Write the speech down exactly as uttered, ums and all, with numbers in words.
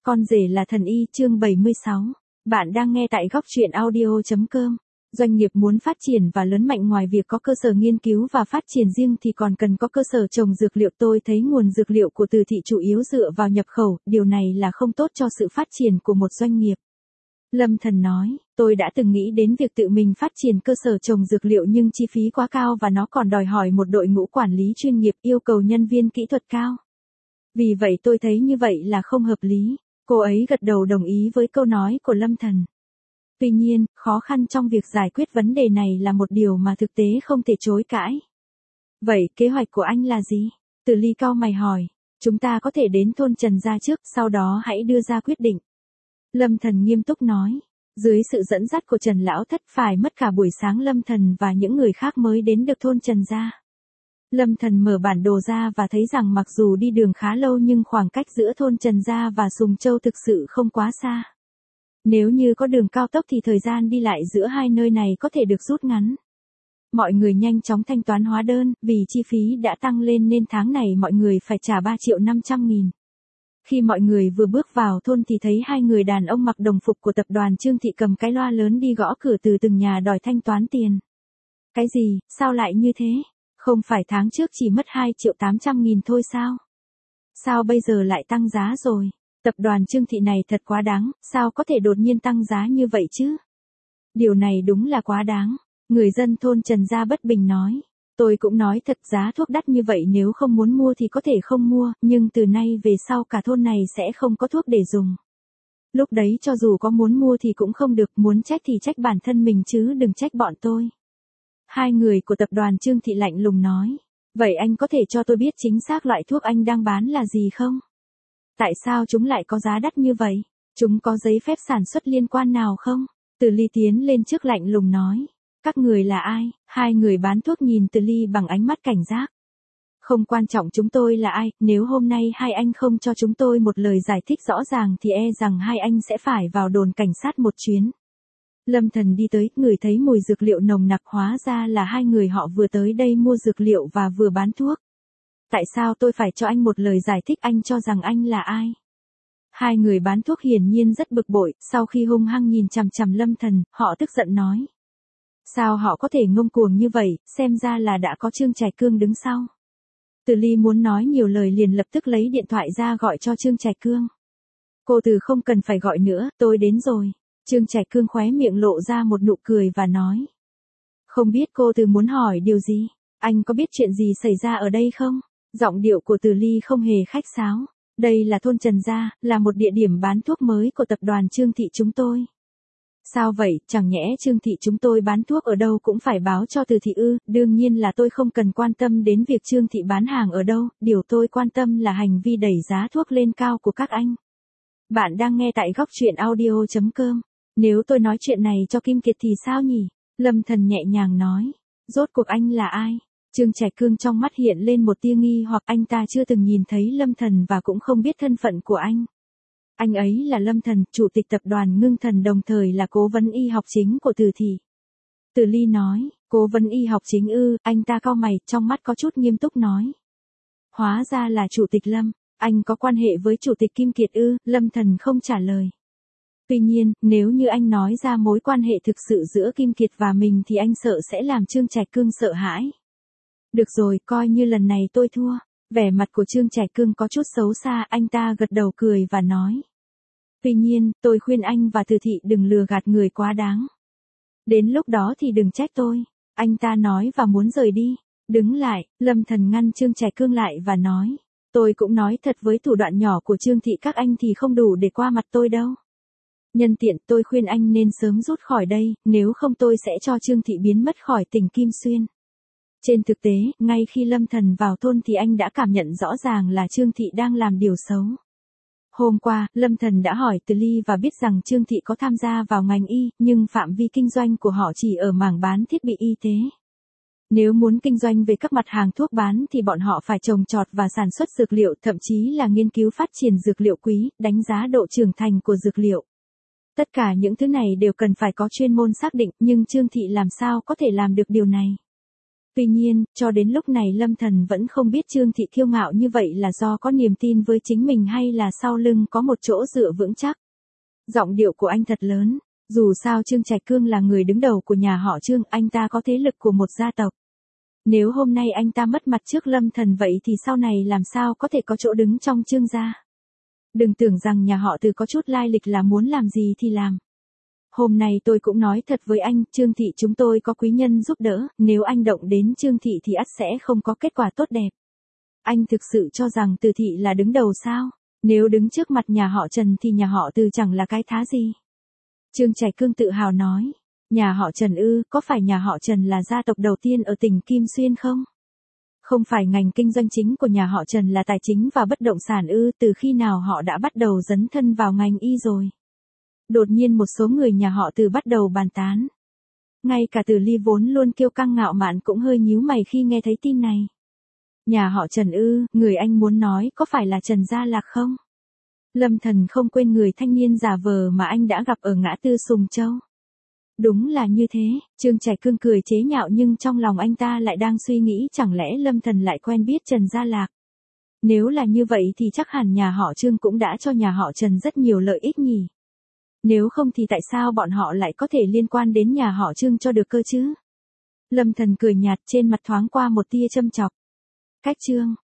Con rể là thần y chương bảy mươi sáu. Bạn đang nghe tại góc truyện audio.com. Doanh nghiệp muốn phát triển và lớn mạnh ngoài việc có cơ sở nghiên cứu và phát triển riêng thì còn cần có cơ sở trồng dược liệu. Tôi thấy nguồn dược liệu của Từ Thị chủ yếu dựa vào nhập khẩu, điều này là không tốt cho sự phát triển của một doanh nghiệp. Lâm Thần nói, tôi đã từng nghĩ đến việc tự mình phát triển cơ sở trồng dược liệu nhưng chi phí quá cao và nó còn đòi hỏi một đội ngũ quản lý chuyên nghiệp, yêu cầu nhân viên kỹ thuật cao. Vì vậy tôi thấy như vậy là không hợp lý. Cô ấy gật đầu đồng ý với câu nói của Lâm Thần. Tuy nhiên, khó khăn trong việc giải quyết vấn đề này là một điều mà thực tế không thể chối cãi. Vậy kế hoạch của anh là gì? Từ Ly cau mày hỏi. Chúng ta có thể đến thôn Trần Gia trước, sau đó hãy đưa ra quyết định. Lâm Thần nghiêm túc nói. Dưới sự dẫn dắt của Trần Lão Thất phải mất cả buổi sáng Lâm Thần và những người khác mới đến được thôn Trần Gia. Lâm Thần mở bản đồ ra và thấy rằng mặc dù đi đường khá lâu nhưng khoảng cách giữa thôn Trần Gia và Sùng Châu thực sự không quá xa. Nếu như có đường cao tốc thì thời gian đi lại giữa hai nơi này có thể được rút ngắn. Mọi người nhanh chóng thanh toán hóa đơn, vì chi phí đã tăng lên nên tháng này mọi người phải trả ba triệu năm trăm nghìn. Khi mọi người vừa bước vào thôn thì thấy hai người đàn ông mặc đồng phục của tập đoàn Trương Thị cầm cái loa lớn đi gõ cửa từ từng nhà đòi thanh toán tiền. Cái gì, sao lại như thế? Không phải tháng trước chỉ mất hai triệu tám trăm nghìn thôi sao? Sao bây giờ lại tăng giá rồi? Tập đoàn Trương Thị này thật quá đáng, sao có thể đột nhiên tăng giá như vậy chứ? Điều này đúng là quá đáng. Người dân thôn Trần Gia bất bình nói. Tôi cũng nói thật, giá thuốc đắt như vậy nếu không muốn mua thì có thể không mua, nhưng từ nay về sau cả thôn này sẽ không có thuốc để dùng. Lúc đấy cho dù có muốn mua thì cũng không được, muốn trách thì trách bản thân mình chứ đừng trách bọn tôi. Hai người của tập đoàn Trương Thị lạnh lùng nói. Vậy anh có thể cho tôi biết chính xác loại thuốc anh đang bán là gì không? Tại sao chúng lại có giá đắt như vậy? Chúng có giấy phép sản xuất liên quan nào không? Từ Ly tiến lên trước lạnh lùng nói. Các người là ai? Hai người bán thuốc nhìn Từ Ly bằng ánh mắt cảnh giác. Không quan trọng chúng tôi là ai, nếu hôm nay hai anh không cho chúng tôi một lời giải thích rõ ràng thì e rằng hai anh sẽ phải vào đồn cảnh sát một chuyến. Lâm Thần đi tới, ngửi thấy mùi dược liệu nồng nặc, hóa ra là hai người họ vừa tới đây mua dược liệu và vừa bán thuốc. Tại sao tôi phải cho anh một lời giải thích, anh cho rằng anh là ai? Hai người bán thuốc hiển nhiên rất bực bội, sau khi hung hăng nhìn chằm chằm Lâm Thần, họ tức giận nói. Sao họ có thể ngông cuồng như vậy, xem ra là đã có Trương Trạch Cương đứng sau. Từ Ly muốn nói nhiều lời liền lập tức lấy điện thoại ra gọi cho Trương Trạch Cương. Cô Từ không cần phải gọi nữa, tôi đến rồi. Trương Trạch Cương khóe miệng lộ ra một nụ cười và nói. Không biết cô Từ muốn hỏi điều gì, anh có biết chuyện gì xảy ra ở đây không? Giọng điệu của Từ Ly không hề khách sáo. Đây là thôn Trần Gia, là một địa điểm bán thuốc mới của tập đoàn Trương Thị chúng tôi. Sao vậy, chẳng nhẽ Trương Thị chúng tôi bán thuốc ở đâu cũng phải báo cho Từ Thị ư? Đương nhiên là tôi không cần quan tâm đến việc Trương Thị bán hàng ở đâu, điều tôi quan tâm là hành vi đẩy giá thuốc lên cao của các anh. Bạn đang nghe tại góc truyện audio.com. Nếu tôi nói chuyện này cho Kim Kiệt thì sao nhỉ? Lâm Thần nhẹ nhàng nói. Rốt cuộc anh là ai? Trương Trạch Cương trong mắt hiện lên một tia nghi hoặc, anh ta chưa từng nhìn thấy Lâm Thần và cũng không biết thân phận của anh. Anh ấy là Lâm Thần, chủ tịch tập đoàn Ngưng Thần, đồng thời là cố vấn y học chính của Từ Thị. Từ Ly nói, cố vấn y học chính ư? Anh ta cau mày, trong mắt có chút nghiêm túc nói. Hóa ra là chủ tịch Lâm, anh có quan hệ với chủ tịch Kim Kiệt ư? Lâm Thần không trả lời. Tuy nhiên, nếu như anh nói ra mối quan hệ thực sự giữa Kim Kiệt và mình thì anh sợ sẽ làm Trương Trạch Cương sợ hãi. Được rồi, coi như lần này tôi thua. Vẻ mặt của Trương Trạch Cương có chút xấu xa, anh ta gật đầu cười và nói. Tuy nhiên, tôi khuyên anh và Từ Thị đừng lừa gạt người quá đáng. Đến lúc đó thì đừng trách tôi. Anh ta nói và muốn rời đi. Đứng lại, Lâm Thần ngăn Trương Trạch Cương lại và nói. Tôi cũng nói thật, với thủ đoạn nhỏ của Trương Thị các anh thì không đủ để qua mặt tôi đâu. Nhân tiện tôi khuyên anh nên sớm rút khỏi đây, nếu không tôi sẽ cho Trương Thị biến mất khỏi tỉnh Kim Xuyên. Trên thực tế, ngay khi Lâm Thần vào thôn thì anh đã cảm nhận rõ ràng là Trương Thị đang làm điều xấu. Hôm qua, Lâm Thần đã hỏi Từ Ly và biết rằng Trương Thị có tham gia vào ngành y, nhưng phạm vi kinh doanh của họ chỉ ở mảng bán thiết bị y tế. Nếu muốn kinh doanh về các mặt hàng thuốc bán thì bọn họ phải trồng trọt và sản xuất dược liệu, thậm chí là nghiên cứu phát triển dược liệu quý, đánh giá độ trưởng thành của dược liệu. Tất cả những thứ này đều cần phải có chuyên môn xác định, nhưng Trương Thị làm sao có thể làm được điều này? Tuy nhiên, cho đến lúc này Lâm Thần vẫn không biết Trương Thị kiêu ngạo như vậy là do có niềm tin với chính mình hay là sau lưng có một chỗ dựa vững chắc. Giọng điệu của anh thật lớn, dù sao Trương Trạch Cương là người đứng đầu của nhà họ Trương, anh ta có thế lực của một gia tộc. Nếu hôm nay anh ta mất mặt trước Lâm Thần vậy thì sau này làm sao có thể có chỗ đứng trong Trương gia. Đừng tưởng rằng nhà họ Từ có chút lai lịch là muốn làm gì thì làm. Hôm nay tôi cũng nói thật với anh, Trương Thị chúng tôi có quý nhân giúp đỡ, nếu anh động đến Trương Thị thì ắt sẽ không có kết quả tốt đẹp. Anh thực sự cho rằng Từ Thị là đứng đầu sao? Nếu đứng trước mặt nhà họ Trần thì nhà họ Từ chẳng là cái thá gì. Trương Trạch Cương tự hào nói, nhà họ Trần ư, có phải nhà họ Trần là gia tộc đầu tiên ở tỉnh Kim Xuyên không? Không phải ngành kinh doanh chính của nhà họ Trần là tài chính và bất động sản ư, từ khi nào họ đã bắt đầu dấn thân vào ngành y rồi? Đột nhiên một số người nhà họ Từ bắt đầu bàn tán. Ngay cả Từ Ly vốn luôn kiêu căng ngạo mạn cũng hơi nhíu mày khi nghe thấy tin này. Nhà họ Trần ư, người anh muốn nói có phải là Trần Gia Lạc không? Lâm Thần không quên người thanh niên giả vờ mà anh đã gặp ở ngã tư Sùng Châu. Đúng là như thế, Trương Trạch Cương cười chế nhạo nhưng trong lòng anh ta lại đang suy nghĩ chẳng lẽ Lâm Thần lại quen biết Trần Gia Lạc. Nếu là như vậy thì chắc hẳn nhà họ Trương cũng đã cho nhà họ Trần rất nhiều lợi ích nhỉ. Nếu không thì tại sao bọn họ lại có thể liên quan đến nhà họ Trương cho được cơ chứ? Lâm Thần cười nhạt trên mặt thoáng qua một tia châm chọc. Cách Trương,